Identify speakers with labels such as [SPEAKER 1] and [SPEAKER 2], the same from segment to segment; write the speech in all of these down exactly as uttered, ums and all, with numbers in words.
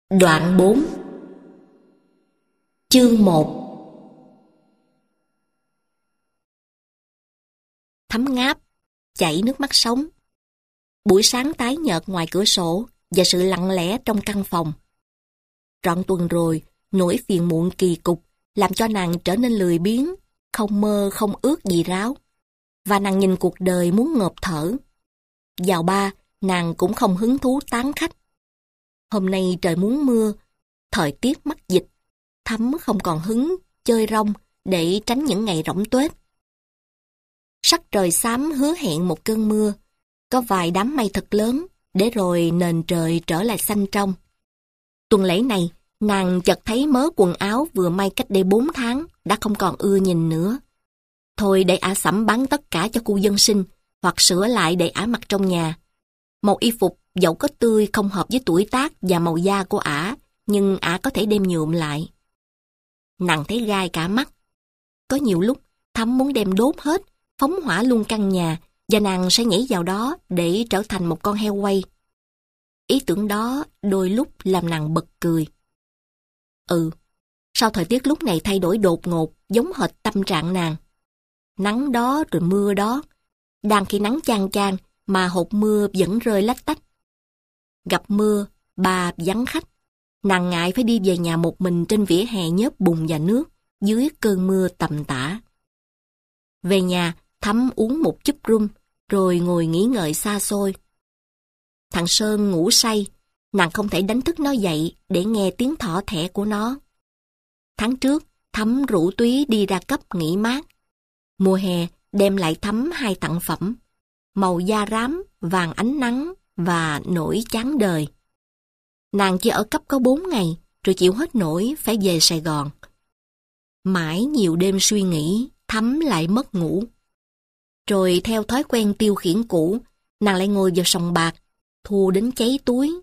[SPEAKER 1] Đoạn bốn. Chương một. Thấm ngáp, chảy nước mắt sống. Buổi sáng tái nhợt ngoài cửa sổ và sự lặng lẽ trong căn phòng. Trọn tuần rồi, nỗi phiền muộn kỳ cục làm cho nàng trở nên lười biếng, không mơ không ước gì ráo. Và nàng nhìn cuộc đời muốn ngộp thở. Vào ba, nàng cũng không hứng thú tán khách. Hôm nay trời muốn mưa, thời tiết mắc dịch, Thắm không còn hứng chơi rong để tránh những ngày rỗng tuếch. Sắc trời xám hứa hẹn một cơn mưa, có vài đám mây thật lớn, để rồi nền trời trở lại xanh trong. Tuần lễ này, nàng chợt thấy mớ quần áo vừa may cách đây bốn tháng đã không còn ưa nhìn nữa. Thôi để ả sắm bán tất cả cho khu dân sinh, hoặc sửa lại để ả mặc trong nhà. Màu y phục dẫu có tươi không hợp với tuổi tác và màu da của ả, nhưng ả có thể đem nhuộm lại. Nàng thấy gai cả mắt. Có nhiều lúc, Thắm muốn đem đốt hết, phóng hỏa luôn căn nhà, và nàng sẽ nhảy vào đó để trở thành một con heo quay. Ý tưởng đó đôi lúc làm nàng bật cười. Ừ, sao thời tiết lúc này thay đổi đột ngột, giống hệt tâm trạng nàng. Nắng đó rồi mưa đó. Đang khi nắng chang chang mà hột mưa vẫn rơi lách tách. Gặp mưa, bà vắng khách. Nàng ngại phải đi về nhà một mình trên vỉa hè nhớp bùn và nước, dưới cơn mưa tầm tã. Về nhà, Thắm uống một chút rum, rồi ngồi nghỉ ngợi xa xôi. Thằng Sơn ngủ say, nàng không thể đánh thức nó dậy để nghe tiếng thỏ thẻ của nó. Tháng trước, Thắm rủ Túy đi ra cấp nghỉ mát. Mùa hè đem lại Thắm hai tặng phẩm, màu da rám, vàng ánh nắng và nỗi chán đời. Nàng chỉ ở cấp có bốn ngày, rồi chịu hết nổi phải về Sài Gòn. Mãi nhiều đêm suy nghĩ, Thắm lại mất ngủ. Rồi theo thói quen tiêu khiển cũ, nàng lại ngồi vào sòng bạc, thua đến cháy túi.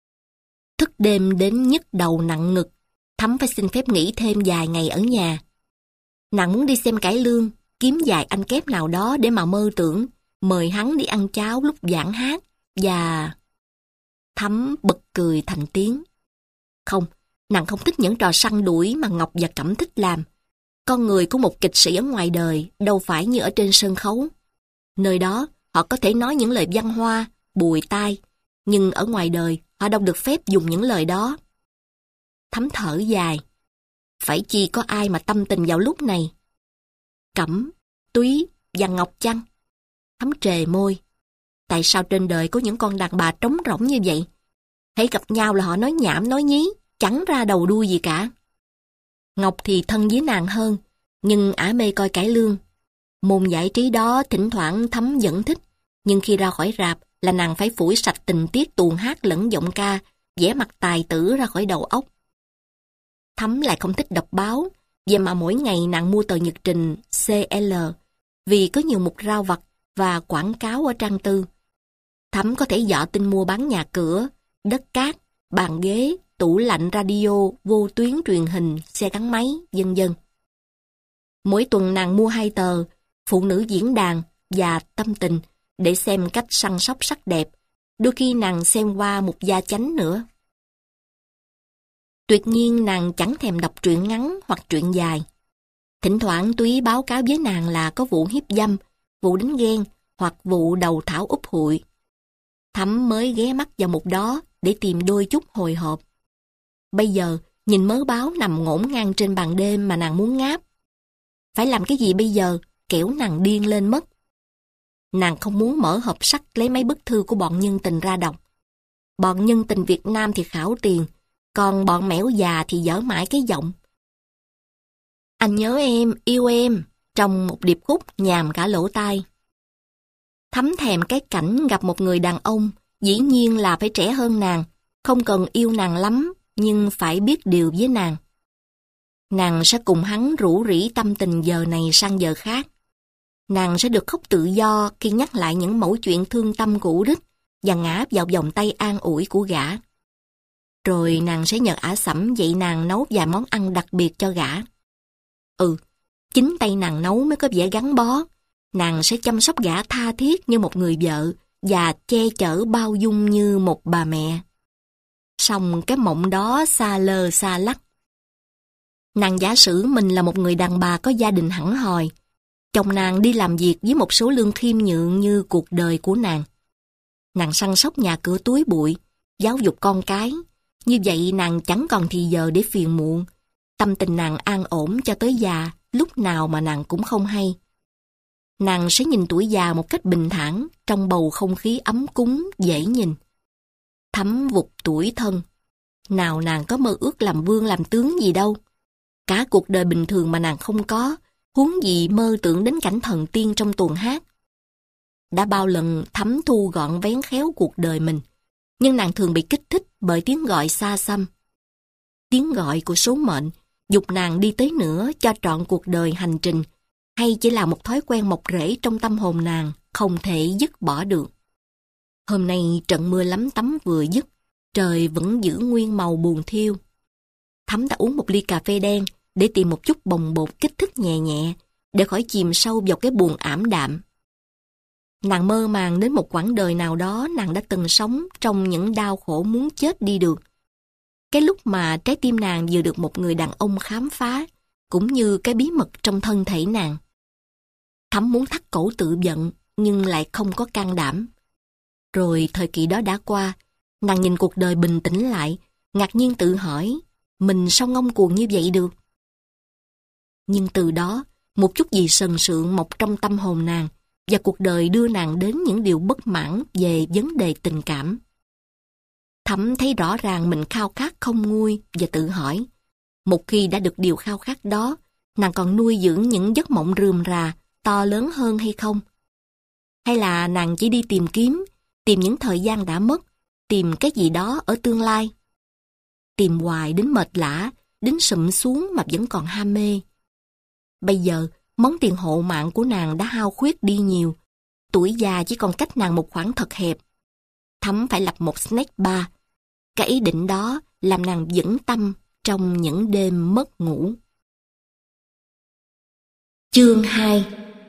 [SPEAKER 1] Thức đêm đến nhức đầu nặng ngực, Thắm phải xin phép nghỉ thêm vài ngày ở nhà. Nàng muốn đi xem cải lương, kiếm vài anh kép nào đó để mà mơ tưởng, mời hắn đi ăn cháo lúc giảng hát, và... Thắm bật cười thành tiếng. Không, nàng không thích những trò săn đuổi mà Ngọc và Cẩm thích làm. Con người của một kịch sĩ ở ngoài đời đâu phải như ở trên sân khấu. Nơi đó, họ có thể nói những lời văn hoa, bùi tai, nhưng ở ngoài đời, họ đâu được phép dùng những lời đó. Thắm thở dài. Phải chi có ai mà tâm tình vào lúc này? Cẩm, Túy và Ngọc chăng? Thắm trề môi. Tại sao trên đời có những con đàn bà trống rỗng như vậy? Hãy gặp nhau là họ nói nhảm nói nhí, chẳng ra đầu đuôi gì cả. Ngọc thì thân với nàng hơn, nhưng ả mê coi cải lương. Môn giải trí đó thỉnh thoảng Thắm vẫn thích, nhưng khi ra khỏi rạp là nàng phải phủi sạch tình tiết tuồng hát lẫn giọng ca, vẽ mặt tài tử ra khỏi đầu óc. Thắm lại không thích đọc báo, vậy mà mỗi ngày nàng mua tờ nhật trình xê lờ, vì có nhiều mục rao vặt và quảng cáo ở trang tư. Thắm có thể dọ tin mua bán nhà cửa, đất cát, bàn ghế, tủ lạnh radio, vô tuyến truyền hình, xe gắn máy, vân vân. Mỗi tuần nàng mua hai tờ, Phụ nữ diễn đàn và Tâm tình, để xem cách săn sóc sắc đẹp. Đôi khi nàng xem qua một gia chánh nữa. Tuyệt nhiên nàng chẳng thèm đọc truyện ngắn hoặc truyện dài. Thỉnh thoảng Túy báo cáo với nàng là có vụ hiếp dâm, vụ đánh ghen hoặc vụ đầu thảo úp hụi. Thắm mới ghé mắt vào một đó để tìm đôi chút hồi hộp. Bây giờ, nhìn mớ báo nằm ngổn ngang trên bàn đêm mà nàng muốn ngáp. Phải làm cái gì bây giờ, kẻo nàng điên lên mất. Nàng không muốn mở hộp sắt lấy mấy bức thư của bọn nhân tình ra đọc. Bọn nhân tình Việt Nam thì khảo tiền, còn bọn mẻo già thì dở mãi cái giọng. Anh nhớ em, yêu em, trong một điệp khúc nhàm cả lỗ tai. Thắm thèm cái cảnh gặp một người đàn ông, dĩ nhiên là phải trẻ hơn nàng, không cần yêu nàng lắm, nhưng phải biết điều với nàng. Nàng sẽ cùng hắn rủ rỉ tâm tình giờ này sang giờ khác. Nàng sẽ được khóc tự do khi nhắc lại những mẩu chuyện thương tâm cũ đích và ngã vào vòng tay an ủi của gã. Rồi nàng sẽ nhờ ả sẩm dạy nàng nấu vài món ăn đặc biệt cho gã. Ừ, chính tay nàng nấu mới có vẻ gắn bó. Nàng sẽ chăm sóc gã tha thiết như một người vợ và che chở bao dung như một bà mẹ. Sau xong cái mộng đó xa lơ xa lắc. Nàng giả sử mình là một người đàn bà có gia đình hẳn hoi. Chồng nàng đi làm việc với một số lương khiêm nhượng như cuộc đời của nàng. Nàng săn sóc nhà cửa túi bụi, giáo dục con cái. Như vậy nàng chẳng còn thì giờ để phiền muộn. Tâm tình nàng an ổn cho tới già, lúc nào mà nàng cũng không hay. Nàng sẽ nhìn tuổi già một cách bình thản, trong bầu không khí ấm cúng, dễ nhìn. Thấm vụt tuổi thân. Nào nàng có mơ ước làm vương làm tướng gì đâu. Cả cuộc đời bình thường mà nàng không có, huống gì mơ tưởng đến cảnh thần tiên trong tuồng hát. Đã bao lần Thấm thu gọn vén khéo cuộc đời mình, nhưng nàng thường bị kích thích bởi tiếng gọi xa xăm. Tiếng gọi của số mệnh, giục nàng đi tới nữa cho trọn cuộc đời hành trình, hay chỉ là một thói quen mọc rễ trong tâm hồn nàng, không thể dứt bỏ được. Hôm nay trận mưa lấm tấm vừa dứt, trời vẫn giữ nguyên màu buồn thiêu. Thấm đã uống một ly cà phê đen để tìm một chút bồng bột kích thích nhẹ nhẹ, để khỏi chìm sâu vào cái buồn ảm đạm. Nàng mơ màng đến một quãng đời nào đó nàng đã từng sống trong những đau khổ muốn chết đi được. Cái lúc mà trái tim nàng vừa được một người đàn ông khám phá, cũng như cái bí mật trong thân thể nàng. Thấm muốn thắt cổ tự giận, nhưng lại không có can đảm. Rồi thời kỳ đó đã qua, nàng nhìn cuộc đời bình tĩnh lại, ngạc nhiên tự hỏi, mình sao ngông cuồng như vậy được? Nhưng từ đó, một chút gì sần sượng mọc trong tâm hồn nàng, và cuộc đời đưa nàng đến những điều bất mãn về vấn đề tình cảm. Thấm thấy rõ ràng mình khao khát không nguôi và tự hỏi, một khi đã được điều khao khát đó, nàng còn nuôi dưỡng những giấc mộng rườm rà, to lớn hơn hay không? Hay là nàng chỉ đi tìm kiếm, tìm những thời gian đã mất, tìm cái gì đó ở tương lai? Tìm hoài đến mệt lả, đến sụm xuống mà vẫn còn ham mê. Bây giờ, món tiền hộ mạng của nàng đã hao khuyết đi nhiều. Tuổi già chỉ còn cách nàng một khoảng thật hẹp. Thấm phải lập một snack bar. Cái ý định đó làm nàng vững tâm trong những đêm mất ngủ. Chương hai.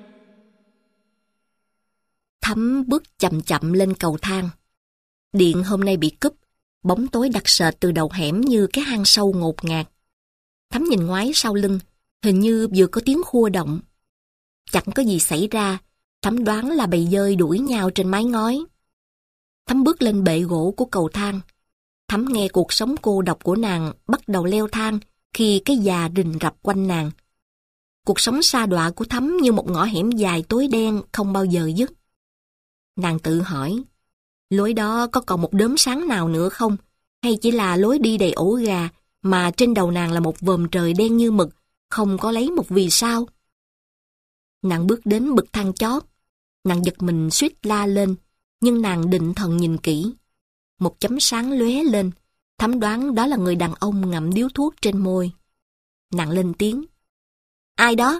[SPEAKER 1] Thấm bước chậm chậm lên cầu thang. Điện hôm nay bị cúp, bóng tối đặc sệt từ đầu hẻm như cái hang sâu ngột ngạt. Thấm nhìn ngoái sau lưng, hình như vừa có tiếng khua động. Chẳng có gì xảy ra, Thấm đoán là bầy dơi đuổi nhau trên mái ngói. Thấm bước lên bệ gỗ của cầu thang. Thấm nghe cuộc sống cô độc của nàng bắt đầu leo thang khi cái già rình rập quanh nàng. Cuộc sống sa đọa của Thấm như một ngõ hẻm dài tối đen không bao giờ dứt. Nàng tự hỏi, lối đó có còn một đốm sáng nào nữa không? Hay chỉ là lối đi đầy ổ gà mà trên đầu nàng là một vòm trời đen như mực, không có lấy một vì sao? Nàng bước đến bậc thang chót. Nàng giật mình suýt la lên, nhưng nàng định thần nhìn kỹ. Một chấm sáng lóe lên, Thấm đoán đó là người đàn ông ngậm điếu thuốc trên môi. Nàng lên tiếng. Ai đó?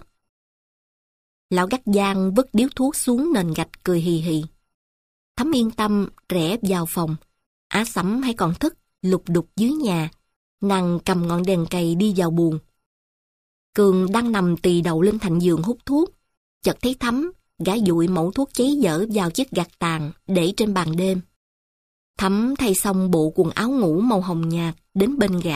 [SPEAKER 1] Lão gắt giang vứt điếu thuốc xuống nền gạch cười hì hì. Thấm yên tâm rẽ vào phòng. Á Sẫm hay còn thức lục đục dưới nhà. Nàng cầm ngọn đèn cày đi vào buồng. Cường đang nằm tì đầu lên thành giường hút thuốc. Chợt thấy Thấm, gã dụi mẩu thuốc cháy dở vào chiếc gạt tàn để trên bàn đêm. Thấm thay xong bộ quần áo ngủ màu hồng nhạt đến bên gã.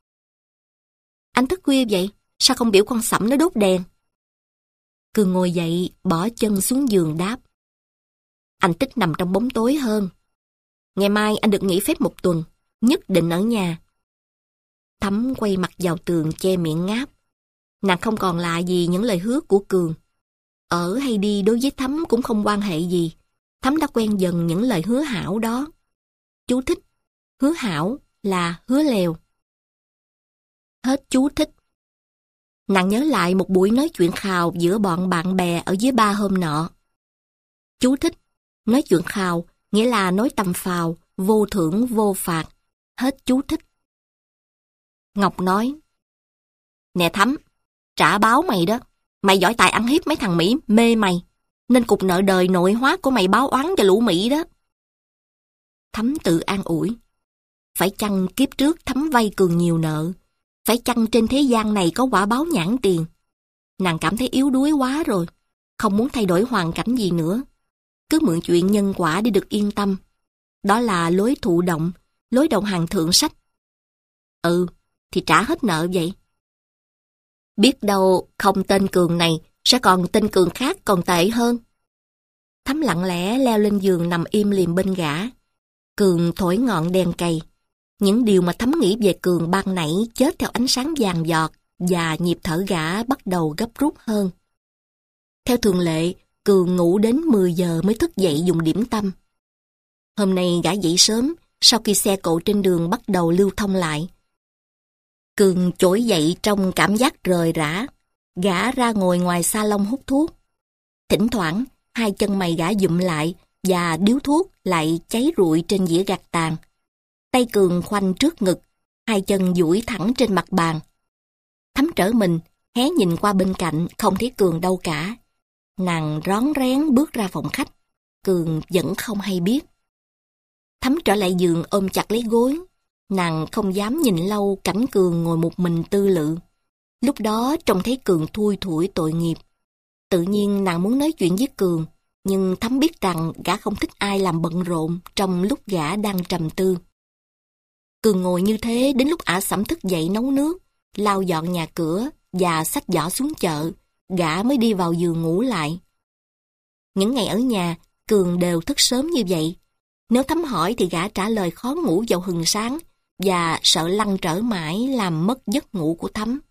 [SPEAKER 1] Anh thức khuya vậy? Sao không biểu con Sẫm nó đốt đèn? Cường ngồi dậy, bỏ chân xuống giường đáp. Anh thích nằm trong bóng tối hơn. Ngày mai anh được nghỉ phép một tuần, nhất định ở nhà. Thấm quay mặt vào tường che miệng ngáp. Nàng không còn lạ gì những lời hứa của Cường. Ở hay đi đối với Thấm cũng không quan hệ gì. Thấm đã quen dần những lời hứa hảo đó. Chú thích. Hứa hảo là hứa lèo. Hết chú thích. Nàng nhớ lại một buổi nói chuyện khào giữa bọn bạn bè ở dưới ba hôm nọ. Chú thích. Nói chuyện khào nghĩa là nói tầm phào, vô thưởng vô phạt. Hết chú thích. Ngọc nói. Nè Thấm, trả báo mày đó. Mày giỏi tài ăn hiếp mấy thằng Mỹ mê mày. Nên cục nợ đời nội hóa của mày báo oán cho lũ Mỹ đó. Thấm tự an ủi. Phải chăng kiếp trước Thấm vay Cường nhiều nợ? Phải chăng trên thế gian này có quả báo nhãn tiền? Nàng cảm thấy yếu đuối quá rồi. Không muốn thay đổi hoàn cảnh gì nữa. Cứ mượn chuyện nhân quả để được yên tâm. Đó là lối thụ động. lối đầu hàng thượng sách. Ừ, thì trả hết nợ vậy. Biết đâu không tên Cường này sẽ còn tên Cường khác còn tệ hơn. Thắm lặng lẽ leo lên giường nằm im lìm bên gã. Cường thổi ngọn đèn cầy. Những điều mà Thắm nghĩ về Cường ban nãy chết theo ánh sáng vàng giọt và nhịp thở gã bắt đầu gấp rút hơn. Theo thường lệ, Cường ngủ đến mười giờ mới thức dậy dùng điểm tâm. Hôm nay gã dậy sớm sau khi xe cộ trên đường bắt đầu lưu thông lại. Cường trỗi dậy trong cảm giác rời rã. Gã ra ngồi ngoài salon hút thuốc. Thỉnh thoảng, hai chân mày gã dụm lại và điếu thuốc lại cháy rụi trên dĩa gạt tàn. Tay Cường khoanh trước ngực, hai chân duỗi thẳng trên mặt bàn. Thắm trở mình, hé nhìn qua bên cạnh, không thấy Cường đâu cả. Nàng rón rén bước ra phòng khách. Cường vẫn không hay biết. Thắm trở lại giường ôm chặt lấy gối. Nàng không dám nhìn lâu cảnh Cường ngồi một mình tư lự. Lúc đó trông thấy Cường thui thủi tội nghiệp. Tự nhiên nàng muốn nói chuyện với Cường, nhưng Thắm biết rằng gã không thích ai làm bận rộn trong lúc gã đang trầm tư. Cường ngồi như thế đến lúc ả sẩm thức dậy nấu nước, lau dọn nhà cửa và xách giỏ xuống chợ, gã mới đi vào giường ngủ lại. Những ngày ở nhà, Cường đều thức sớm như vậy. Nếu Thắm hỏi thì gã trả lời khó ngủ vào hừng sáng và sợ lăn trở mãi làm mất giấc ngủ của Thắm.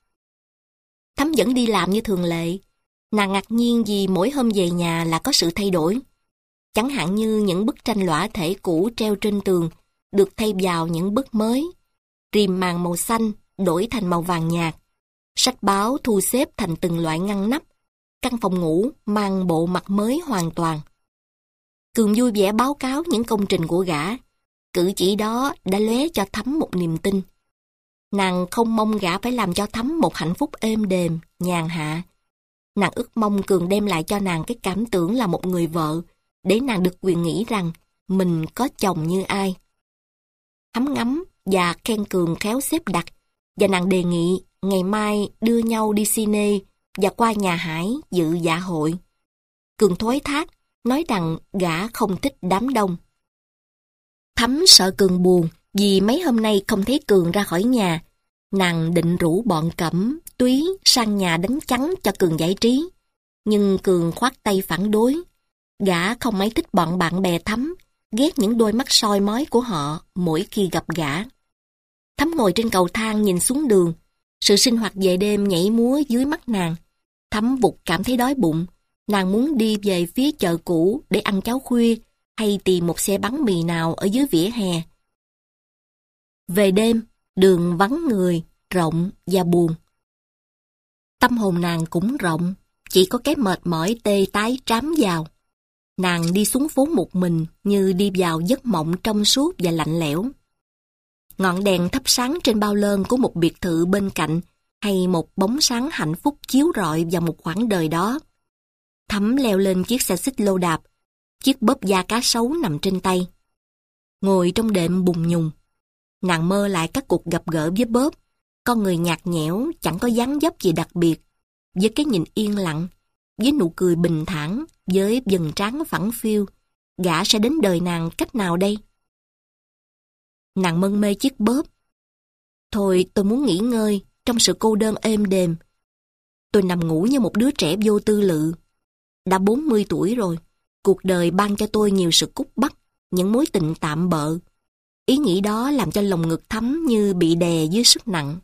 [SPEAKER 1] Thắm vẫn đi làm như thường lệ. Nàng ngạc nhiên vì mỗi hôm về nhà là có sự thay đổi. Chẳng hạn như những bức tranh lõa thể cũ treo trên tường được thay vào những bức mới. Rìm màn màu xanh đổi thành màu vàng nhạt. Sách báo thu xếp thành từng loại ngăn nắp. Căn phòng ngủ mang bộ mặt mới hoàn toàn. Cường vui vẻ báo cáo những công trình của gã. Cử chỉ đó đã lóe cho Thắm một niềm tin. Nàng không mong gã phải làm cho Thắm một hạnh phúc êm đềm, nhàn hạ. Nàng ước mong Cường đem lại cho nàng cái cảm tưởng là một người vợ, để nàng được quyền nghĩ rằng mình có chồng như ai. Thắm ngắm và khen Cường khéo xếp đặt, và nàng đề nghị ngày mai đưa nhau đi cine và qua nhà Hải dự dạ hội. Cường thối thác, nói rằng gã không thích đám đông. Thắm sợ Cường buồn vì mấy hôm nay không thấy Cường ra khỏi nhà. Nàng định rủ bọn Cẩm, Túy sang nhà đánh trắng cho Cường giải trí. Nhưng Cường khoát tay phản đối. Gã không mấy thích bọn bạn bè Thắm, ghét những đôi mắt soi mói của họ mỗi khi gặp gã. Thắm ngồi trên cầu thang nhìn xuống đường. Sự sinh hoạt về đêm nhảy múa dưới mắt nàng. Thắm vụt cảm thấy đói bụng. Nàng muốn đi về phía chợ cũ để ăn cháo khuya hay tìm một xe bánh mì nào ở dưới vỉa hè. Về đêm, đường vắng người, rộng và buồn. Tâm hồn nàng cũng rộng, chỉ có cái mệt mỏi tê tái trám vào. Nàng đi xuống phố một mình như đi vào giấc mộng trong suốt và lạnh lẽo. Ngọn đèn thắp sáng trên bao lơn của một biệt thự bên cạnh hay một bóng sáng hạnh phúc chiếu rọi vào một khoảng đời đó. Thắm leo lên chiếc xe xích lô đạp, chiếc bóp da cá sấu nằm trên tay. Ngồi trong đệm bùng nhùng, nàng mơ lại các cuộc gặp gỡ với bóp, con người nhạt nhẽo, chẳng có dáng dấp gì đặc biệt, với cái nhìn yên lặng, với nụ cười bình thản, với vầng trán phẳng phiu, gã sẽ đến đời nàng cách nào đây? Nàng mân mê chiếc bóp. Thôi tôi muốn nghỉ ngơi trong sự cô đơn êm đềm. Tôi nằm ngủ như một đứa trẻ vô tư lự. Đã bốn mươi tuổi rồi, cuộc đời ban cho tôi nhiều sự cút bắt, những mối tình tạm bợ. Ý nghĩ đó làm cho lòng ngực Thắm như bị đè dưới sức nặng.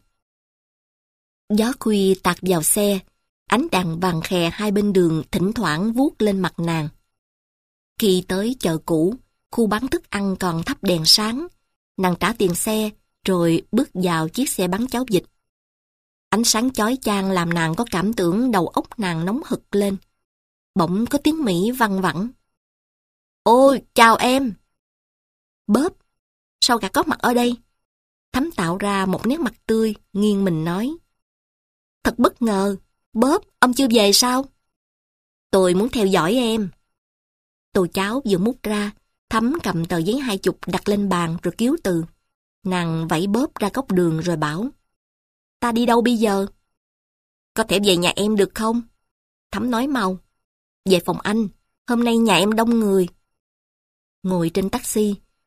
[SPEAKER 1] Gió khuya tạt vào xe, ánh đèn vàng khè hai bên đường thỉnh thoảng vuốt lên mặt nàng. Khi tới chợ cũ, khu bán thức ăn còn thắp đèn sáng, nàng trả tiền xe rồi bước vào chiếc xe bán cháo vịt. Ánh sáng chói chang làm nàng có cảm tưởng đầu óc nàng nóng hực lên. Bỗng có tiếng Mỹ văng vẳng. Ôi, chào em! Bóp, sao gã có mặt ở đây? Thắm tạo ra một nét mặt tươi, nghiêng mình nói. Thật bất ngờ, Bóp, ông chưa về sao? Tôi muốn theo dõi em. Tô cháo vừa múc ra, Thắm cầm tờ giấy hai chục đặt lên bàn rồi cứu từ. Nàng vẫy Bóp ra góc đường rồi bảo. Ta đi đâu bây giờ? Có thể về nhà em được không? Thắm nói mau. Về phòng anh, hôm nay nhà em đông người. Ngồi trên taxi,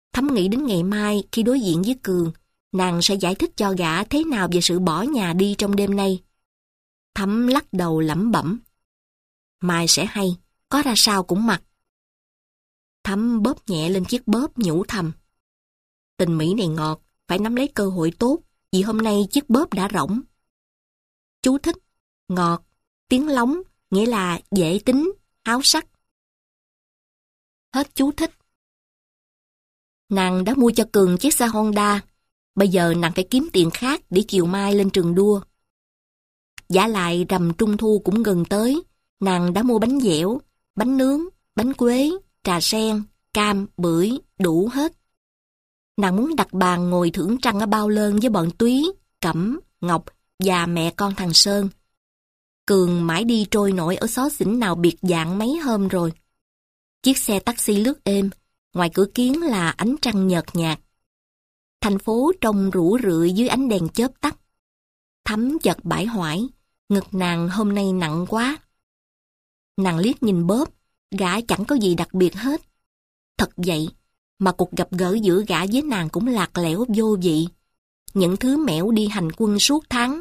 [SPEAKER 1] Thắm nghĩ đến ngày mai khi đối diện với Cường, nàng sẽ giải thích cho gã thế nào về sự bỏ nhà đi trong đêm nay. Thắm lắc đầu lẩm bẩm. Mai sẽ hay, có ra sao cũng mặc. Thắm bóp nhẹ lên chiếc bóp nhủ thầm. Tình Mỹ này ngọt, phải nắm lấy cơ hội tốt, vì hôm nay chiếc bóp đã rỗng. Chú thích, ngọt, tiếng lóng, nghĩa là dễ tính, háo sắc. Hết chú thích. Nàng đã mua cho Cường chiếc xe Honda, bây giờ nàng phải kiếm tiền khác để chiều mai lên trường đua. Giả lại rằm trung thu cũng gần tới, nàng đã mua bánh dẻo, bánh nướng, bánh quế, trà sen, cam, bưởi, đủ hết. Nàng muốn đặt bàn ngồi thưởng trăng ở Bao Lơn với bọn Túy, Cẩm, Ngọc và mẹ con thằng Sơn. Cường mãi đi trôi nổi ở xó xỉnh nào biệt dạng mấy hôm rồi. Chiếc xe taxi lướt êm, ngoài cửa kiến là ánh trăng nhợt nhạt. Thành phố trông rũ rượi dưới ánh đèn chớp tắt. Thắm chợt bãi hoải, ngực nàng hôm nay nặng quá. Nàng liếc nhìn Bóp, gã chẳng có gì đặc biệt hết. Thật vậy, mà cuộc gặp gỡ giữa gã với nàng cũng lạc lẽo vô vị. Những thứ mẻo đi hành quân suốt tháng.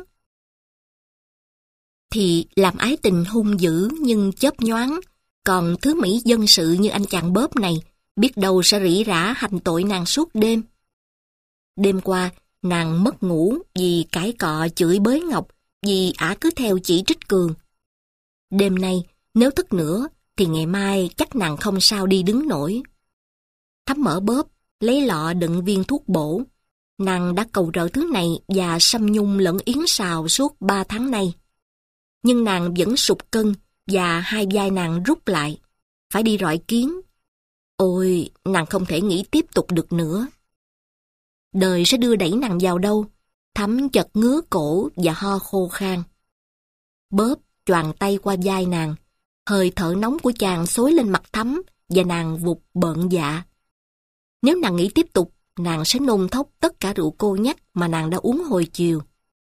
[SPEAKER 1] Thì làm ái tình hung dữ nhưng chớp nhoáng, còn thứ Mỹ dân sự như anh chàng Bóp này, biết đâu sẽ rỉ rả hành tội nàng suốt đêm. Đêm qua, nàng mất ngủ vì cãi cọ chửi bới Ngọc, vì ả cứ theo chỉ trích Cường. Đêm nay, nếu thức nữa, thì ngày mai chắc nàng không sao đi đứng nổi. Thắm mở Bóp, lấy lọ đựng viên thuốc bổ. Nàng đã cầu rợ thứ này và xăm nhung lẫn yến xào suốt ba tháng nay. Nhưng nàng vẫn sụt cân và hai vai nàng rút lại. Phải đi rọi kiến. Ôi, nàng không thể nghĩ tiếp tục được nữa. Đời sẽ đưa đẩy nàng vào đâu? Thắm chợt ngứa cổ và ho khô khan. Bóp choàng tay qua vai nàng. Hơi thở nóng của chàng xối lên mặt Thắm và nàng vụt bợn dạ. Nếu nàng nghĩ tiếp tục, nàng sẽ nôn thốc tất cả rượu cô nhắc mà nàng đã uống hồi chiều.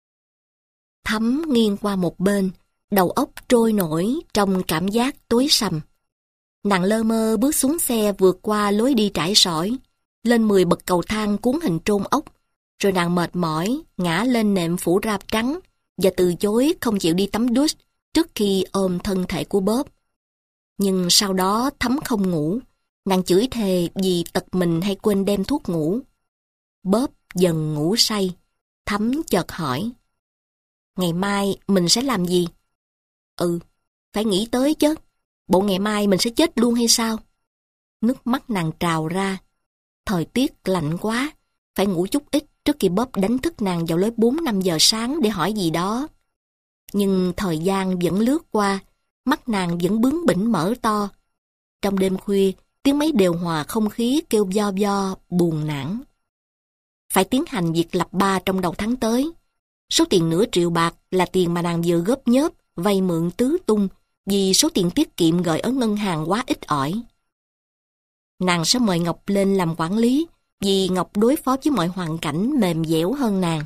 [SPEAKER 1] Thắm nghiêng qua một bên, đầu óc trôi nổi trong cảm giác tối sầm. Nàng lơ mơ bước xuống xe vượt qua lối đi trải sỏi, lên mười bậc cầu thang cuốn hình trôn ốc, rồi nàng mệt mỏi, ngã lên nệm phủ rạp trắng và từ chối không chịu đi tắm douche trước khi ôm thân thể của Bóp. Nhưng sau đó Thắm không ngủ, nàng chửi thề vì tật mình hay quên đem thuốc ngủ. Bóp dần ngủ say, Thắm chợt hỏi. Ngày mai mình sẽ làm gì? Ừ, phải nghĩ tới chứ. Bộ ngày mai mình sẽ chết luôn hay sao? Nước mắt nàng trào ra. Thời tiết lạnh quá, phải ngủ chút ít trước khi Bóp đánh thức nàng vào lúc bốn năm giờ sáng để hỏi gì đó. Nhưng thời gian vẫn lướt qua, mắt nàng vẫn bướng bỉnh mở to. Trong đêm khuya, tiếng máy điều hòa không khí kêu vo vo, buồn nản. Phải tiến hành việc lập ba trong đầu tháng tới. Số tiền nửa triệu bạc là tiền mà nàng vừa góp nhớp, vay mượn tứ tung vì số tiền tiết kiệm gửi ở ngân hàng quá ít ỏi. Nàng sẽ mời Ngọc lên làm quản lý vì Ngọc đối phó với mọi hoàn cảnh mềm dẻo hơn nàng.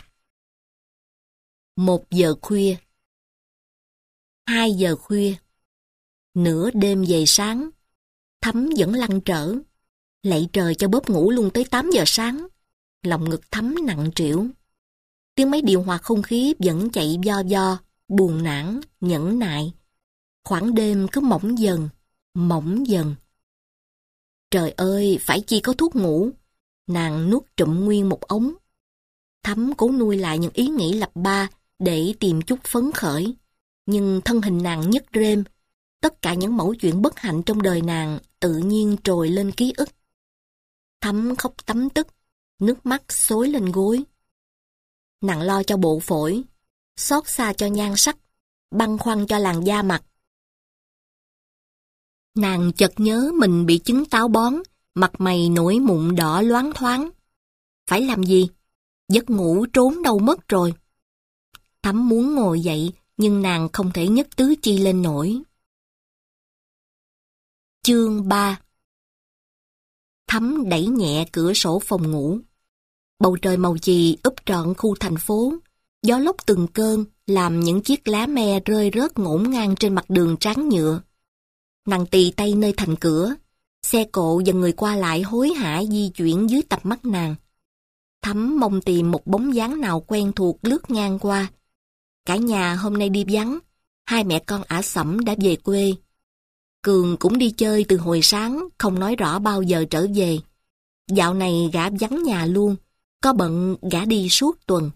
[SPEAKER 1] Một giờ khuya. Hai giờ khuya. Nửa đêm về sáng. Thắm vẫn lăn trở. Lạy trời cho Bóp ngủ luôn tới tám giờ sáng. Lòng ngực Thắm nặng trĩu. Tiếng máy điều hòa không khí vẫn chạy vo vo, buồn nản, nhẫn nại. Khoảng đêm cứ mỏng dần, mỏng dần. Trời ơi, phải chi có thuốc ngủ. Nàng nuốt trụm nguyên một ống. Thắm cố nuôi lại những ý nghĩ lập ba để tìm chút phấn khởi. Nhưng thân hình nàng nhức rêm. Tất cả những mẩu chuyện bất hạnh trong đời nàng tự nhiên trồi lên ký ức. Thắm khóc tấm tức, nước mắt xối lên gối. Nàng lo cho bộ phổi, xót xa cho nhan sắc, băn khoăn cho làn da mặt. Nàng chợt nhớ mình bị chứng táo bón, mặt mày nổi mụn đỏ loáng thoáng. Phải làm gì? Giấc ngủ trốn đâu mất rồi. Thắm muốn ngồi dậy, nhưng nàng không thể nhấc tứ chi lên nổi. Chương ba. Thắm đẩy nhẹ cửa sổ phòng ngủ. Bầu trời màu chì úp trọn khu thành phố, gió lốc từng cơn làm những chiếc lá me rơi rớt ngổn ngang trên mặt đường tráng nhựa. Nàng tì tay nơi thành cửa, Xe cộ và người qua lại hối hả di chuyển dưới tầm mắt nàng. Thắm mong tìm một bóng dáng nào quen thuộc lướt ngang qua. Cả nhà hôm nay đi vắng, hai mẹ con ả Sẩm đã về quê. Cường cũng đi chơi từ hồi sáng, không nói rõ bao giờ trở về. Dạo này gã vắng nhà luôn, có bận gã đi suốt tuần.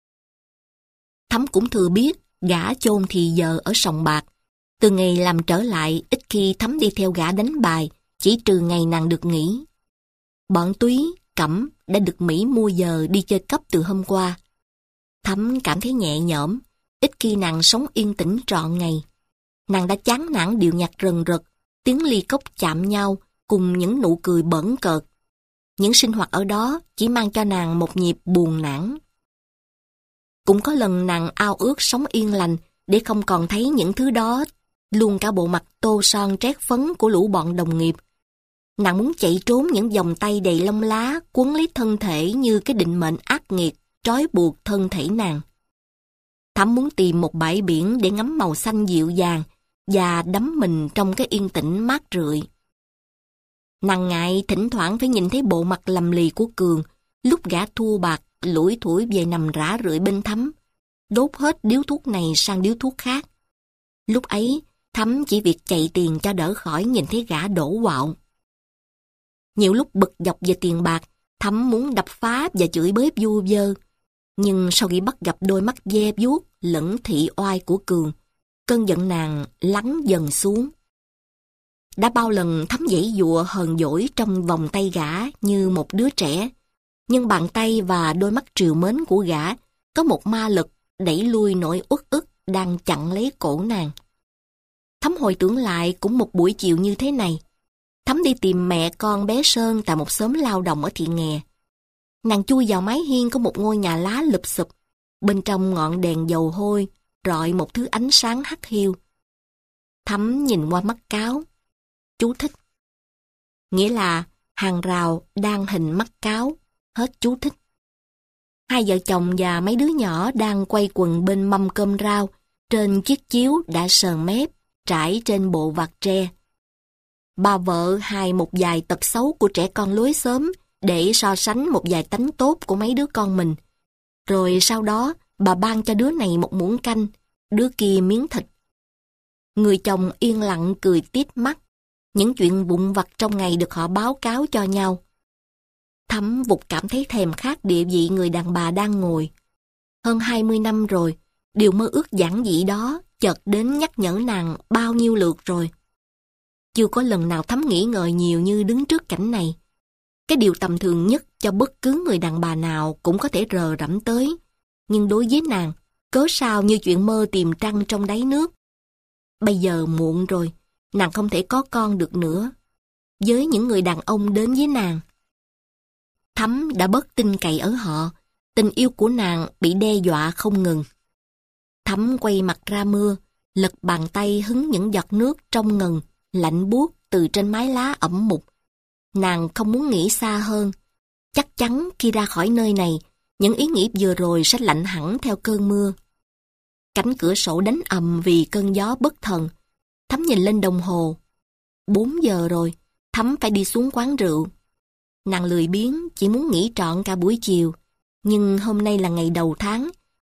[SPEAKER 1] Thắm cũng thừa biết gã chôn thì giờ ở Sòng Bạc. Từ ngày làm trở lại, ít khi Thắm đi theo gã đánh bài, chỉ trừ ngày nàng được nghỉ. Bọn Túy, Cẩm đã được Mỹ mua giờ đi chơi cấp từ hôm qua. Thắm cảm thấy nhẹ nhõm, ít khi nàng sống yên tĩnh trọn ngày. Nàng đã chán nản điệu nhạc rần rật, tiếng ly cốc chạm nhau cùng những nụ cười bỡn cợt. Những sinh hoạt ở đó chỉ mang cho nàng một nhịp buồn nản. Cũng có lần nàng ao ước sống yên lành để không còn thấy những thứ đó, luôn cả bộ mặt tô son trét phấn của lũ bọn đồng nghiệp. Nàng muốn chạy trốn những vòng tay đầy lông lá quấn lấy thân thể như cái định mệnh ác nghiệt trói buộc thân thể nàng. Thắm muốn tìm một bãi biển để ngắm màu xanh dịu dàng và đắm mình trong cái yên tĩnh mát rượi. Nàng ngại thỉnh thoảng phải nhìn thấy bộ mặt lầm lì của Cường lúc gã thua bạc lủi thủi về nằm rã rượi bên Thắm, đốt hết điếu thuốc này sang điếu thuốc khác. Lúc ấy, Thắm chỉ việc chạy tiền cho đỡ khỏi nhìn thấy gã đổ quạo. Nhiều lúc bực dọc về tiền bạc, Thắm muốn đập phá và chửi bới vu vơ. Nhưng sau khi bắt gặp đôi mắt ve vuốt lẫn thị oai của Cường, cơn giận nàng lắng dần xuống. Đã bao lần Thắm giãy giụa hờn dỗi trong vòng tay gã như một đứa trẻ, nhưng bàn tay và đôi mắt trìu mến của gã có một ma lực đẩy lui nỗi uất ức đang chặn lấy cổ nàng. Thắm hồi tưởng lại cũng một buổi chiều như thế này. Thắm đi tìm mẹ con bé Sơn tại một xóm lao động ở Thị Nghè. Nàng chui vào mái hiên của một ngôi nhà lá lụp xụp, bên trong ngọn đèn dầu hôi rọi một thứ ánh sáng hắt hiu. Thắm nhìn qua mắt cáo. Chú thích. Nghĩa là hàng rào đang hình mắt cáo. Hết chú thích. Hai vợ chồng và mấy đứa nhỏ đang quay quần bên mâm cơm rau trên chiếc chiếu đã sờn mép trải trên bộ vạt tre. Bà vợ hài một vài tật xấu của trẻ con lối xóm để so sánh một vài tánh tốt của mấy đứa con mình. Rồi sau đó bà ban cho đứa này một muỗng canh, đứa kia miếng thịt. Người chồng yên lặng cười tít mắt. Những chuyện vụn vặt trong ngày được họ báo cáo cho nhau. Thắm vụt cảm thấy thèm khát địa vị người đàn bà đang ngồi. Hơn hai mươi năm rồi, điều mơ ước giản dị đó chợt đến nhắc nhở nàng bao nhiêu lượt rồi. Chưa có lần nào Thắm nghĩ ngợi nhiều như đứng trước cảnh này. Cái điều tầm thường nhất cho bất cứ người đàn bà nào cũng có thể rờ rẫm tới. Nhưng đối với nàng, cớ sao như chuyện mơ tìm trăng trong đáy nước. Bây giờ muộn rồi, nàng không thể có con được nữa. Với những người đàn ông đến với nàng, Thắm đã bớt tin cậy ở họ, tình yêu của nàng bị đe dọa không ngừng. Thắm quay mặt ra mưa, lật bàn tay hứng những giọt nước trong ngần, lạnh buốt từ trên mái lá ẩm mục. Nàng không muốn nghĩ xa hơn. Chắc chắn khi ra khỏi nơi này, những ý nghĩ vừa rồi sẽ lạnh hẳn theo cơn mưa. Cánh cửa sổ đánh ầm vì cơn gió bất thần. Thắm nhìn lên đồng hồ. Bốn giờ rồi, Thắm phải đi xuống quán rượu. Nàng lười biếng, chỉ muốn nghỉ trọn cả buổi chiều. Nhưng hôm nay là ngày đầu tháng.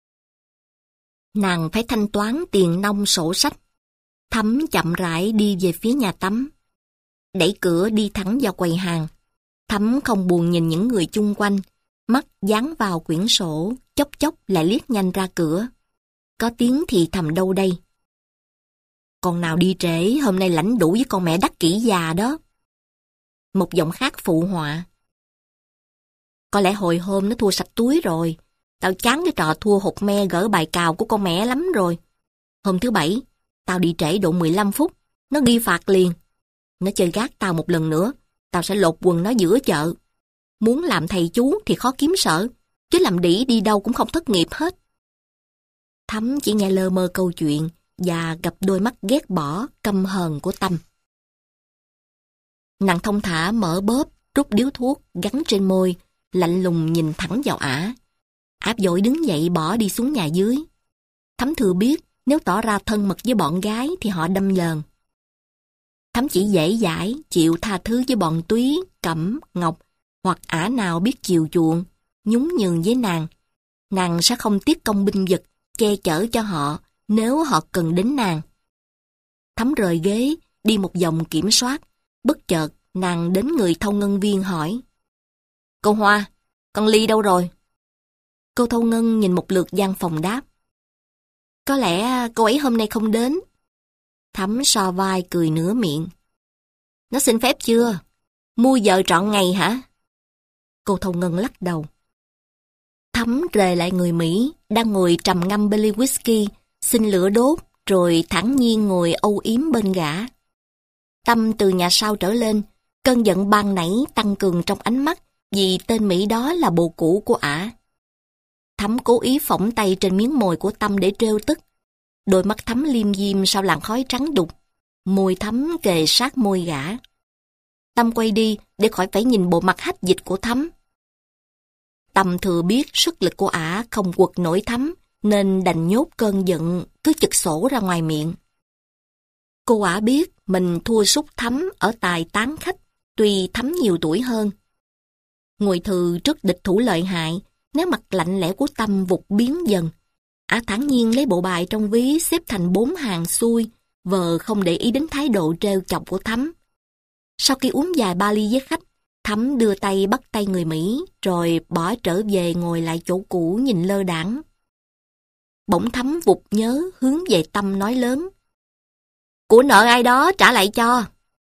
[SPEAKER 1] Nàng phải thanh toán tiền nong sổ sách. Thắm chậm rãi đi về phía nhà tắm. Đẩy cửa đi thẳng vào quầy hàng. Thắm không buồn nhìn những người chung quanh. Mắt dán vào quyển sổ, chốc chốc lại liếc nhanh ra cửa. Có tiếng thì thầm đâu đây. Con nào đi trễ, hôm nay lãnh đủ với con mẹ đắc kỷ già đó. Một giọng khác phụ họa. Có lẽ hồi hôm nó thua sạch túi rồi. Tao chán cái trò thua hụt me gỡ bài cào của con mẹ lắm rồi. Hôm thứ bảy, tao đi trễ độ mười lăm phút, nó ghi phạt liền. Nó chơi gác tao một lần nữa, tao sẽ lột quần nó giữa chợ. Muốn làm thầy chú thì khó kiếm sở, chứ làm đĩ đi đâu cũng không thất nghiệp hết. Thắm chỉ nghe lơ mơ câu chuyện và gặp đôi mắt ghét bỏ, căm hờn của Tâm. Nàng thông thả mở bóp, rút điếu thuốc gắn trên môi, lạnh lùng nhìn thẳng vào ả. Áp dội đứng dậy bỏ đi xuống nhà dưới. Thắm thừa biết nếu tỏ ra thân mật với bọn gái thì họ đâm lờn. Thắm chỉ dễ dãi, chịu tha thứ với bọn Túy, Cẩm, Ngọc, hoặc ả nào biết chiều chuộng, nhún nhường với nàng. Nàng sẽ không tiếc công binh vực, che chở cho họ nếu họ cần đến nàng. Thắm rời ghế, đi một vòng kiểm soát. Bất chợt, nàng đến người thâu ngân viên hỏi. Cô Hoa, con Ly đâu rồi? Cô thâu ngân nhìn một lượt gian phòng đáp. Có lẽ cô ấy hôm nay không đến. Thắm so vai cười nửa miệng. Nó xin phép chưa? Mua vợ trọn ngày hả? Cô thâu ngân lắc đầu. Thắm rề lại người Mỹ, đang ngồi trầm ngâm bên ly whisky, xin lửa đốt, rồi thản nhiên ngồi âu yếm bên gã. Tâm từ nhà sau trở lên, cơn giận ban nãy tăng cường trong ánh mắt, vì tên Mỹ đó là bồ cũ của ả. Thắm cố ý phỏng tay trên miếng mồi của Tâm để trêu tức. Đôi mắt Thắm liêm diêm sau làn khói trắng đục, môi Thắm kề sát môi gã. Tâm quay đi để khỏi phải nhìn bộ mặt hách dịch của Thắm. Tâm thừa biết sức lực của ả không quật nổi Thắm, nên đành nhốt cơn giận cứ chực sổ ra ngoài miệng. Cô ả biết mình thua sút Thắm ở tài tán khách, tuy Thắm nhiều tuổi hơn. Ngồi thừ trước địch thủ lợi hại, nét mặt lạnh lẽo của Tâm vụt biến dần. Ả thản nhiên lấy bộ bài trong ví xếp thành bốn hàng xuôi, vờ không để ý đến thái độ trêu chọc của Thắm. Sau khi uống vài ba ly với khách, Thắm đưa tay bắt tay người Mỹ, rồi bỏ trở về ngồi lại chỗ cũ nhìn lơ đãng. Bỗng Thắm vụt nhớ hướng về Tâm nói lớn. Của nợ ai đó trả lại cho.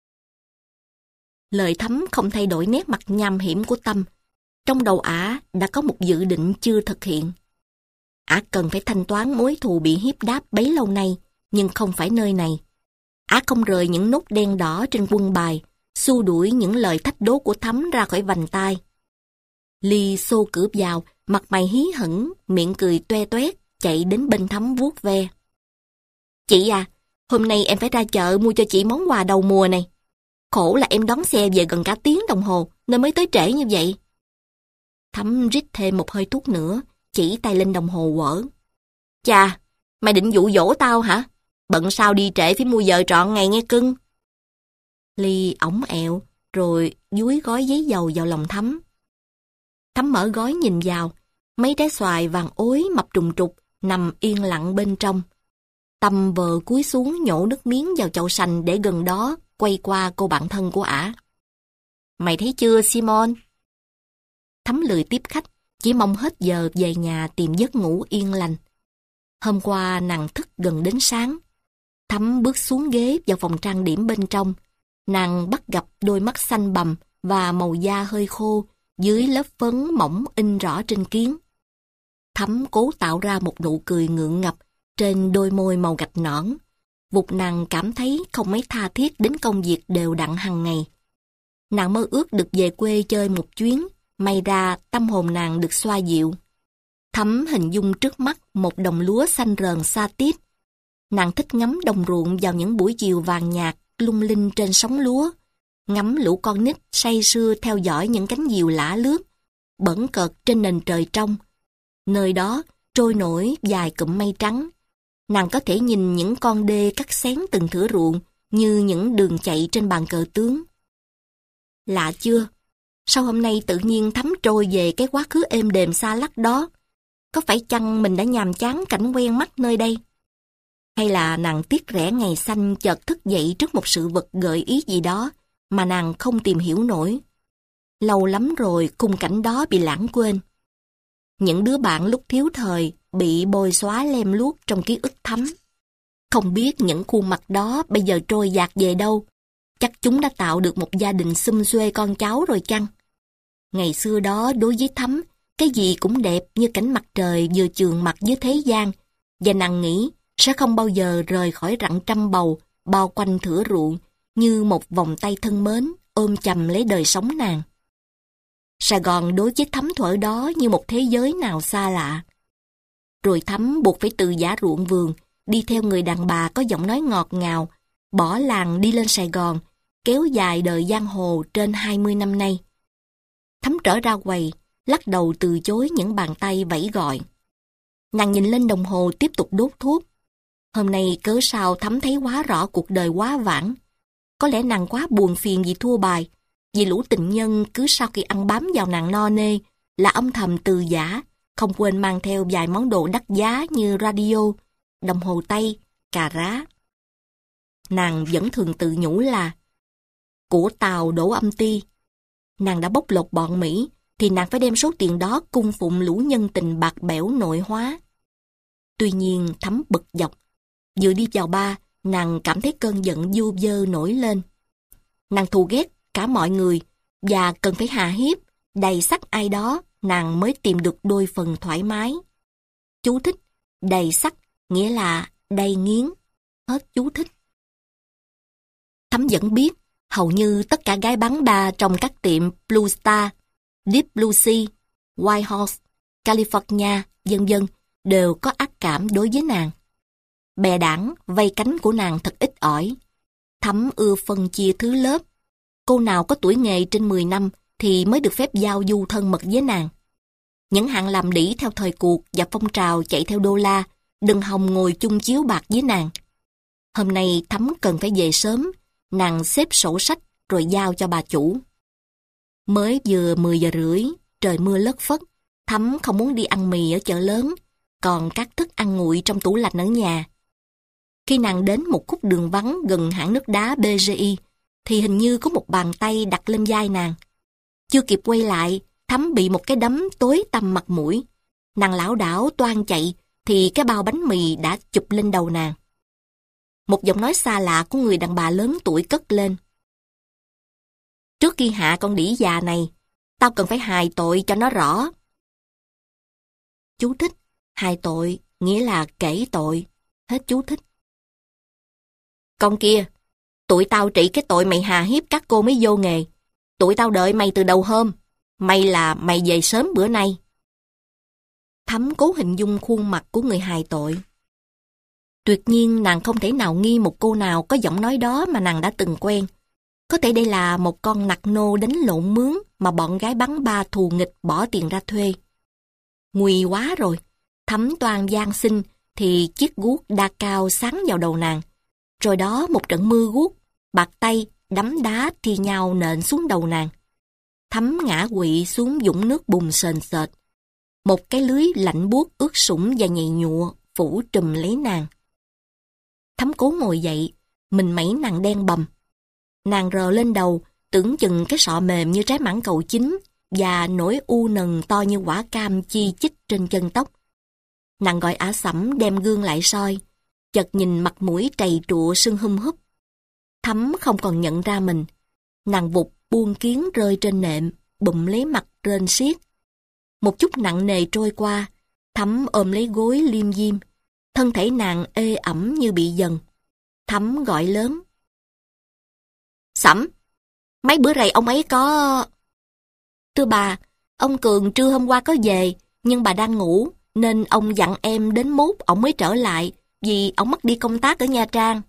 [SPEAKER 1] Lời Thắm không thay đổi nét mặt nham hiểm của Tâm. Trong đầu ả đã có một dự định chưa thực hiện. Ả cần phải thanh toán mối thù bị hiếp đáp bấy lâu nay, nhưng không phải nơi này. Ả không rời những nốt đen đỏ trên quân bài, xua đuổi những lời thách đố của Thắm ra khỏi vành tai. Ly xô cửa vào, mặt mày hí hửng, miệng cười toe toét, chạy đến bên Thắm vuốt ve. Chị à, hôm nay em phải ra chợ mua cho chị món quà đầu mùa này. Khổ là em đón xe về gần cả tiếng đồng hồ, nên mới tới trễ như vậy. Thắm rít thêm một hơi thuốc nữa, chỉ tay lên đồng hồ quở. Chà, mày định dụ dỗ tao hả? Bận sao đi trễ phải mua vợ trọn ngày nghe cưng. Ly ổng ẹo, rồi dúi gói giấy dầu vào lòng Thắm. Thắm mở gói nhìn vào, mấy trái xoài vàng ối mập trùng trục nằm yên lặng bên trong. Tâm vờ cúi xuống nhổ nước miếng vào chậu sành để gần đó quay qua cô bạn thân của ả. Mày thấy chưa Simon? Thắm lười tiếp khách, chỉ mong hết giờ về nhà tìm giấc ngủ yên lành. Hôm qua nàng thức gần đến sáng. Thắm bước xuống ghế vào phòng trang điểm bên trong. Nàng bắt gặp đôi mắt xanh bầm và màu da hơi khô dưới lớp phấn mỏng in rõ trên kiến. Thắm cố tạo ra một nụ cười ngượng ngập trên đôi môi màu gạch nõn. Vụt nàng cảm thấy không mấy tha thiết đến công việc đều đặn hàng ngày. Nàng mơ ước được về quê chơi một chuyến, may ra tâm hồn nàng được xoa dịu. Thắm hình dung trước mắt một đồng lúa xanh rờn xa tít. Nàng thích ngắm đồng ruộng vào những buổi chiều vàng nhạt lung linh trên sóng lúa, ngắm lũ con nít say sưa theo dõi những cánh diều lả lướt, bẩn cợt trên nền trời trong. Nơi đó trôi nổi dài cụm mây trắng. Nàng có thể nhìn những con đê cắt xén từng thửa ruộng như những đường chạy trên bàn cờ tướng. Lạ chưa? Sao hôm nay tự nhiên Thắm trôi về cái quá khứ êm đềm xa lắc đó? Có phải chăng mình đã nhàm chán cảnh quen mắt nơi đây? Hay là nàng tiếc rẻ ngày xanh chợt thức dậy trước một sự vật gợi ý gì đó mà nàng không tìm hiểu nổi? Lâu lắm rồi khung cảnh đó bị lãng quên. Những đứa bạn lúc thiếu thời bị bôi xóa lem luốc trong ký ức Thắm. Không biết những khuôn mặt đó bây giờ trôi dạt về đâu. Chắc chúng đã tạo được một gia đình xum xuê con cháu rồi chăng? Ngày xưa đó đối với Thắm, cái gì cũng đẹp như cảnh mặt trời vừa chườm mặt dưới thế gian, và nàng nghĩ sẽ không bao giờ rời khỏi rặng trăm bầu bao quanh thửa ruộng như một vòng tay thân mến ôm chầm lấy đời sống nàng. Sài Gòn đối với Thắm thuở đó như một thế giới nào xa lạ. Rồi Thắm buộc phải từ giả ruộng vườn, đi theo người đàn bà có giọng nói ngọt ngào, bỏ làng đi lên Sài Gòn, kéo dài đời giang hồ trên hai mươi năm nay. Thắm trở ra quầy, lắc đầu từ chối những bàn tay vẫy gọi. Nàng nhìn lên đồng hồ tiếp tục đốt thuốc. Hôm nay cớ sao Thắm thấy quá rõ cuộc đời quá vãng. Có lẽ nàng quá buồn phiền vì thua bài, vì lũ tình nhân cứ sau khi ăn bám vào nàng no nê là âm thầm từ giã, không quên mang theo vài món đồ đắt giá như radio, đồng hồ tay, cà rá. Nàng vẫn thường tự nhủ là của Tàu đổ âm ti. Nàng đã bóc lột bọn Mỹ, thì nàng phải đem số tiền đó cung phụng lũ nhân tình bạc bẽo nội hóa. Tuy nhiên Thắm bực dọc. Vừa đi vào ba, nàng cảm thấy cơn giận du dơ nổi lên. Nàng thù ghét cả mọi người, và cần phải hà hiếp, đầy sắc ai đó, nàng mới tìm được đôi phần thoải mái. Chú thích, đầy sắc, nghĩa là đầy nghiến. Hết chú thích. Thắm vẫn biết, hầu như tất cả gái bán ba trong các tiệm Blue Star, Deep Blue Sea, White Horse, California, vân vân đều có ác cảm đối với nàng. Bè đảng, vây cánh của nàng thật ít ỏi. Thắm ưa phân chia thứ lớp. Cô nào có tuổi nghề trên mười năm thì mới được phép giao du thân mật với nàng. Những hạng làm đĩ theo thời cuộc và phong trào chạy theo đô la đừng hòng ngồi chung chiếu bạc với nàng. Hôm nay Thắm cần phải về sớm, nàng xếp sổ sách rồi giao cho bà chủ. Mới vừa mười giờ rưỡi, trời mưa lất phất, Thắm không muốn đi ăn mì ở chợ lớn, còn các thức ăn nguội trong tủ lạnh ở nhà. Khi nàng đến một khúc đường vắng gần hãng nước đá bê giê i, thì hình như có một bàn tay đặt lên vai nàng. Chưa kịp quay lại, Thắm bị một cái đấm tối tăm mặt mũi. Nàng lảo đảo toan chạy, thì cái bao bánh mì đã chụp lên đầu nàng. Một giọng nói xa lạ của người đàn bà lớn tuổi cất lên. Trước khi hạ con đĩ già này, tao cần phải hài tội cho nó rõ. Chú thích, hài tội nghĩa là kể tội. Hết chú thích. Con kia, tụi tao trị cái tội mày hà hiếp các cô mới vô nghề. Tụi tao đợi mày từ đầu hôm. May là mày về sớm bữa nay. Thắm cố hình dung khuôn mặt của người hài tội. Tuyệt nhiên nàng không thể nào nghi một cô nào có giọng nói đó mà nàng đã từng quen. Có thể đây là một con nặc nô đánh lộn mướn mà bọn gái bắn ba thù nghịch bỏ tiền ra thuê. Nguy quá rồi. Thắm toan van xin thì chiếc guốc đa cao sáng vào đầu nàng. Rồi đó một trận mưa guốc, bạt tay, đấm đá thi nhau nện xuống đầu nàng. Thắm ngã quỵ xuống vũng nước bùn sền sệt. Một cái lưới lạnh buốt ướt sũng và nhầy nhụa phủ trùm lấy nàng. Thắm cố ngồi dậy, mình mẩy nàng đen bầm. Nàng rờ lên đầu, tưởng chừng cái sọ mềm như trái mãng cầu chín và nỗi u nần to như quả cam chi chít trên chân tóc. Nàng gọi ả sẩm đem gương lại soi, chợt nhìn mặt mũi trầy trụa sưng hum húp. Thắm không còn nhận ra mình. Nàng vụt buông kiến rơi trên nệm, bụm lấy mặt rên xiết. Một chút nặng nề trôi qua, Thắm ôm lấy gối liêm diêm. Thân thể nàng ê ẩm như bị dần. Thắm gọi lớn. Sẩm, mấy bữa rày ông ấy có... Thưa bà, ông Cường trưa hôm qua có về, nhưng bà đang ngủ, nên ông dặn em đến mốt ổng mới trở lại, vì ổng mất đi công tác ở Nha Trang.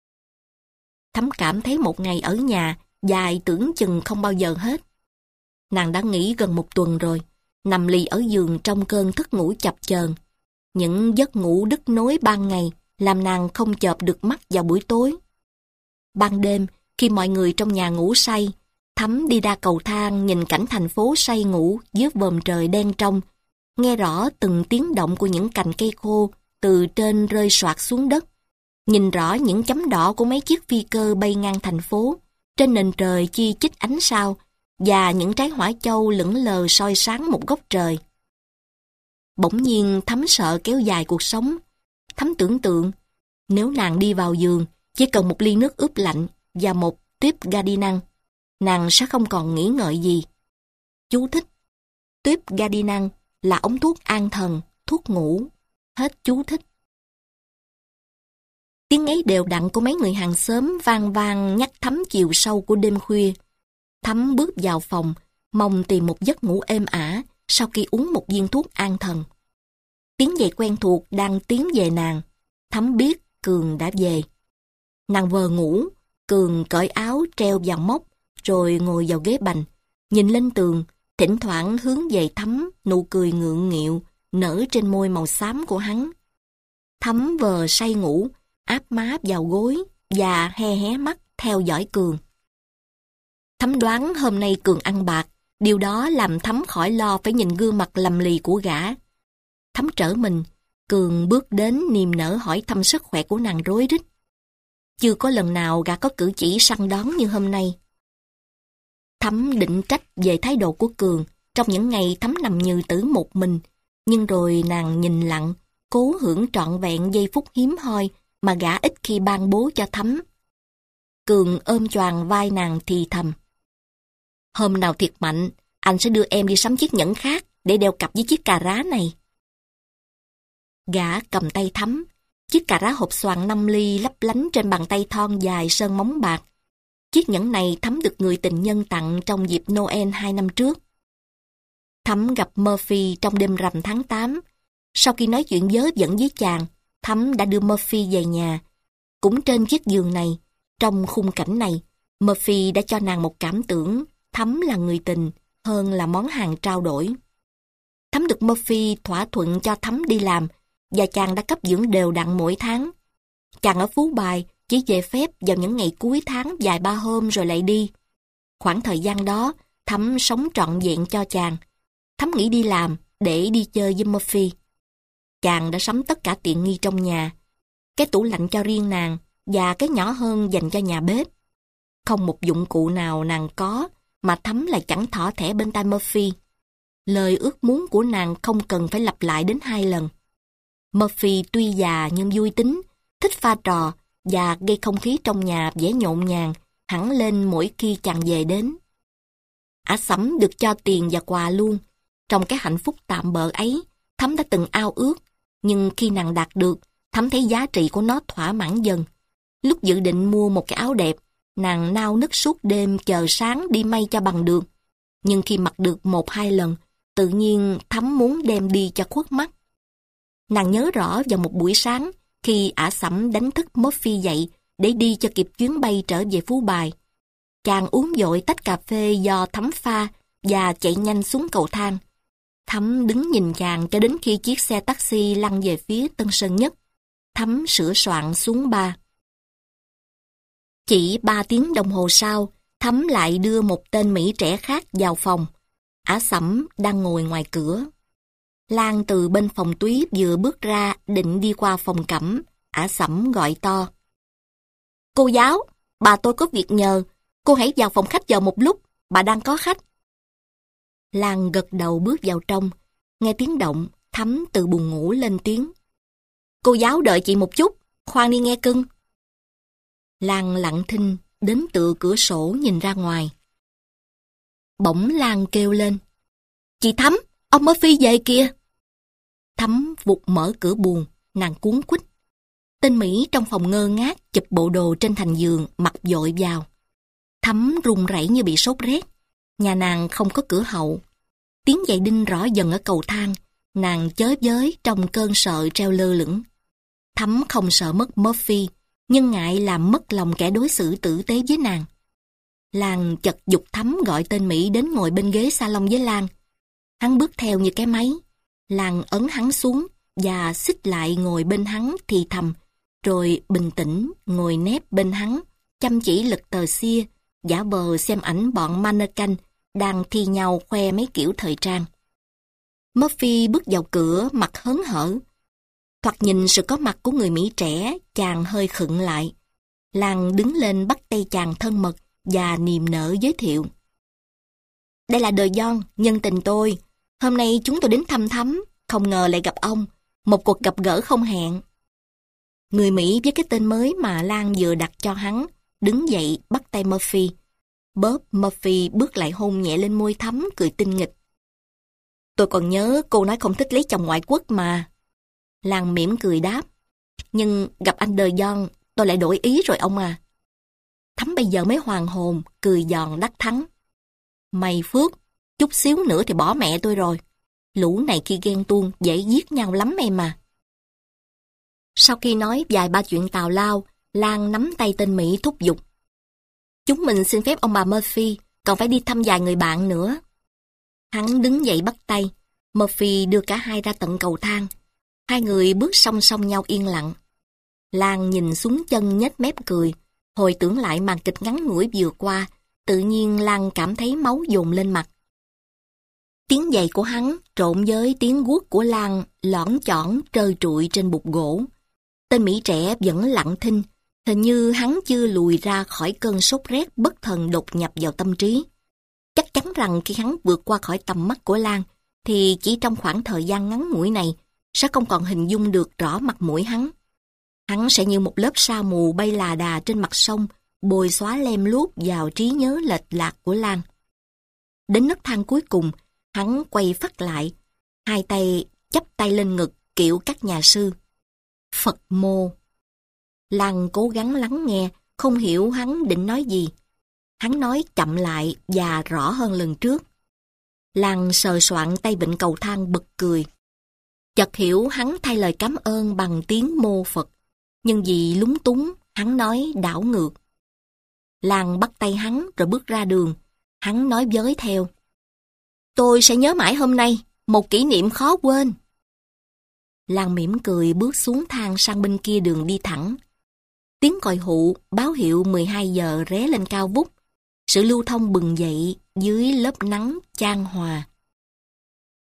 [SPEAKER 1] Thắm cảm thấy một ngày ở nhà, dài tưởng chừng không bao giờ hết. Nàng đã nghỉ gần một tuần rồi, nằm lì ở giường trong cơn thức ngủ chập chờn. Những giấc ngủ đứt nối ban ngày làm nàng không chợp được mắt vào buổi tối. Ban đêm, khi mọi người trong nhà ngủ say, Thắm đi ra cầu thang nhìn cảnh thành phố say ngủ dưới vòm trời đen trong, nghe rõ từng tiếng động của những cành cây khô từ trên rơi soạt xuống đất, nhìn rõ những chấm đỏ của mấy chiếc phi cơ bay ngang thành phố, trên nền trời chi chít ánh sao, và những trái hỏa châu lững lờ soi sáng một góc trời. Bỗng nhiên Thắm sợ kéo dài cuộc sống. Thắm tưởng tượng, nếu nàng đi vào giường, chỉ cần một ly nước ướp lạnh và một tuyếp Gardinang, nàng sẽ không còn nghĩ ngợi gì. Chú thích, tuyếp Gardinang là ống thuốc an thần, thuốc ngủ. Hết chú thích. Tiếng ấy đều đặn của mấy người hàng xóm vang vang nhắc Thắm chiều sâu của đêm khuya. Thắm bước vào phòng, mong tìm một giấc ngủ êm ả sau khi uống một viên thuốc an thần. Tiếng giày quen thuộc đang tiến về nàng. Thắm biết Cường đã về. Nàng vờ ngủ, Cường cởi áo treo vào móc, rồi ngồi vào ghế bành, nhìn lên tường, thỉnh thoảng hướng về Thắm, nụ cười ngượng nghịu nở trên môi màu xám của hắn. Thắm vờ say ngủ, áp má vào gối và he hé mắt. theo dõi Cường. Thắm đoán hôm nay Cường ăn bạc, điều đó làm Thắm khỏi lo phải nhìn gương mặt lầm lì của gã. Thắm trở mình, Cường bước đến niềm nở hỏi thăm sức khỏe của nàng rối rít. Chưa có lần nào gã có cử chỉ săn đón như hôm nay. Thắm định trách về thái độ của Cường trong những ngày Thắm nằm như tử một mình, nhưng rồi nàng nhìn lặng, cố hưởng trọn vẹn giây phút hiếm hoi mà gã ít khi ban bố cho Thắm. Cường ôm choàng vai nàng thì thầm. Hôm nào thiệt mạnh, anh sẽ đưa em đi sắm chiếc nhẫn khác để đeo cặp với chiếc cà rá này. Gã cầm tay Thắm, chiếc cà rá hộp xoàn năm ly lấp lánh trên bàn tay thon dài sơn móng bạc. Chiếc nhẫn này Thắm được người tình nhân tặng trong dịp Noel hai năm trước. Thắm gặp Murphy trong đêm rằm tháng tám. Sau khi nói chuyện vớ vẩn với chàng, Thắm đã đưa Murphy về nhà. Cũng trên chiếc giường này, trong khung cảnh này, Murphy đã cho nàng một cảm tưởng Thắm là người tình hơn là món hàng trao đổi. Thắm được Murphy thỏa thuận cho Thắm đi làm và chàng đã cấp dưỡng đều đặn mỗi tháng. Chàng ở Phú Bài chỉ về phép vào những ngày cuối tháng vài ba hôm rồi lại đi. Khoảng thời gian đó, Thắm sống trọn vẹn cho chàng. Thắm nghỉ đi làm để đi chơi với Murphy. Chàng đã sắm tất cả tiện nghi trong nhà, cái tủ lạnh cho riêng nàng và cái nhỏ hơn dành cho nhà bếp. Không một dụng cụ nào nàng có mà Thắm lại chẳng thỏ thẻ bên tai Murphy. Lời ước muốn của nàng không cần phải lặp lại đến hai lần. Murphy tuy già nhưng vui tính, thích pha trò và gây không khí trong nhà vẻ nhộn nhàng hẳn lên mỗi khi chàng về đến. Ả Sẩm được cho tiền và quà luôn. Trong cái hạnh phúc tạm bợ ấy, Thắm đã từng ao ước, nhưng khi nàng đạt được, Thắm thấy giá trị của nó thỏa mãn dần. Lúc dự định mua một cái áo đẹp, nàng nao nức suốt đêm chờ sáng đi may cho bằng được. Nhưng khi mặc được một hai lần, tự nhiên Thắm muốn đem đi cho khuất mắt. Nàng nhớ rõ vào một buổi sáng, khi Ả Sẩm đánh thức Murphy dậy để đi cho kịp chuyến bay trở về Phú Bài. Chàng uống vội tách cà phê do Thắm pha và chạy nhanh xuống cầu thang. Thắm đứng nhìn chàng cho đến khi chiếc xe taxi lăn về phía Tân Sơn Nhất. Thắm sửa soạn xuống ba. Chỉ ba tiếng đồng hồ sau, Thắm lại đưa một tên Mỹ trẻ khác vào phòng. Ả Sẩm đang ngồi ngoài cửa. Lan từ bên phòng túy vừa bước ra định đi qua phòng cẩm. Ả Sẩm gọi to. Cô giáo, bà tôi có việc nhờ. Cô hãy vào phòng khách chờ một lúc, bà đang có khách. Lan gật đầu bước vào trong. Nghe tiếng động, Thắm từ buồng ngủ lên tiếng. Cô giáo đợi chị một chút, khoan đi nghe cưng. Lan lặng thinh, đến tựa cửa sổ nhìn ra ngoài. Bỗng Lan kêu lên. Chị Thắm, ông Murphy về kìa. Thắm vụt mở cửa buồng, nàng cuống quýt. Tên Mỹ trong phòng ngơ ngác chụp bộ đồ trên thành giường, mặc vội vào. Thắm run rẩy như bị sốt rét. Nhà nàng không có cửa hậu. Tiếng giày đinh rõ dần ở cầu thang. Nàng chới với trong cơn sợ treo lơ lửng. Thắm không sợ mất Murphy, nhưng ngại làm mất lòng kẻ đối xử tử tế với nàng. Lan chật giục Thắm gọi tên Mỹ đến ngồi bên ghế salon với Lan. Hắn bước theo như cái máy. Lan ấn hắn xuống và xích lại ngồi bên hắn thì thầm, rồi bình tĩnh ngồi nép bên hắn, chăm chỉ lật tờ xia, giả vờ xem ảnh bọn mannequin đang thi nhau khoe mấy kiểu thời trang. Murphy bước vào cửa mặt hớn hở. Thoạt nhìn sự có mặt của người Mỹ trẻ, chàng hơi khựng lại. Lan đứng lên bắt tay chàng thân mật và niềm nở giới thiệu. Đây là De Jong, nhân tình tôi. Hôm nay chúng tôi đến thăm Thắm, không ngờ lại gặp ông. Một cuộc gặp gỡ không hẹn. Người Mỹ với cái tên mới mà Lan vừa đặt cho hắn, đứng dậy bắt tay Murphy. Bob Murphy bước lại hôn nhẹ lên môi Thắm, cười tinh nghịch. Tôi còn nhớ cô nói không thích lấy chồng ngoại quốc mà. Lan mỉm cười đáp. Nhưng gặp anh De Jong, tôi lại đổi ý rồi ông à. Thắm bây giờ mới hoàn hồn, cười giòn đắc thắng. May phước, chút xíu nữa thì bỏ mẹ tôi rồi. Lũ này khi ghen tuông dễ giết nhau lắm em mà. Sau khi nói vài ba chuyện tào lao, Lan nắm tay tên Mỹ thúc giục. Chúng mình xin phép ông bà Murphy, còn phải đi thăm vài người bạn nữa. Hắn đứng dậy bắt tay. Murphy đưa cả hai ra tận cầu thang. Hai người bước song song nhau yên lặng. Lan nhìn xuống chân nhếch mép cười. Hồi tưởng lại màn kịch ngắn ngủi vừa qua, tự nhiên Lan cảm thấy máu dồn lên mặt. Tiếng giày của hắn trộn với tiếng guốc của Lan lõn chõn trơ trụi trên bục gỗ. Tên Mỹ trẻ vẫn lặng thinh, hình như hắn chưa lùi ra khỏi cơn sốt rét bất thần đột nhập vào tâm trí. Chắc chắn rằng khi hắn vượt qua khỏi tầm mắt của Lan, thì chỉ trong khoảng thời gian ngắn ngủi này, sẽ không còn hình dung được rõ mặt mũi hắn. Hắn sẽ như một lớp sa mù bay là đà trên mặt sông, bồi xóa lem luốc vào trí nhớ lệch lạc của Lan. Đến nấc thang cuối cùng, hắn quay phắt lại, hai tay chắp tay lên ngực kiểu các nhà sư. Phật mô. Lan cố gắng lắng nghe, không hiểu hắn định nói gì. Hắn nói chậm lại và rõ hơn lần trước. Lan sờ soạn tay vịn cầu thang bật cười. Chợt hiểu hắn thay lời cảm ơn bằng tiếng mô Phật, nhưng vì lúng túng, hắn nói đảo ngược. Lan bắt tay hắn rồi bước ra đường. Hắn nói với theo. Tôi sẽ nhớ mãi hôm nay, một kỷ niệm khó quên. Lan mỉm cười bước xuống thang sang bên kia đường đi thẳng. Tiếng còi hụ báo hiệu mười hai giờ ré lên cao vút. Sự lưu thông bừng dậy dưới lớp nắng chan hòa.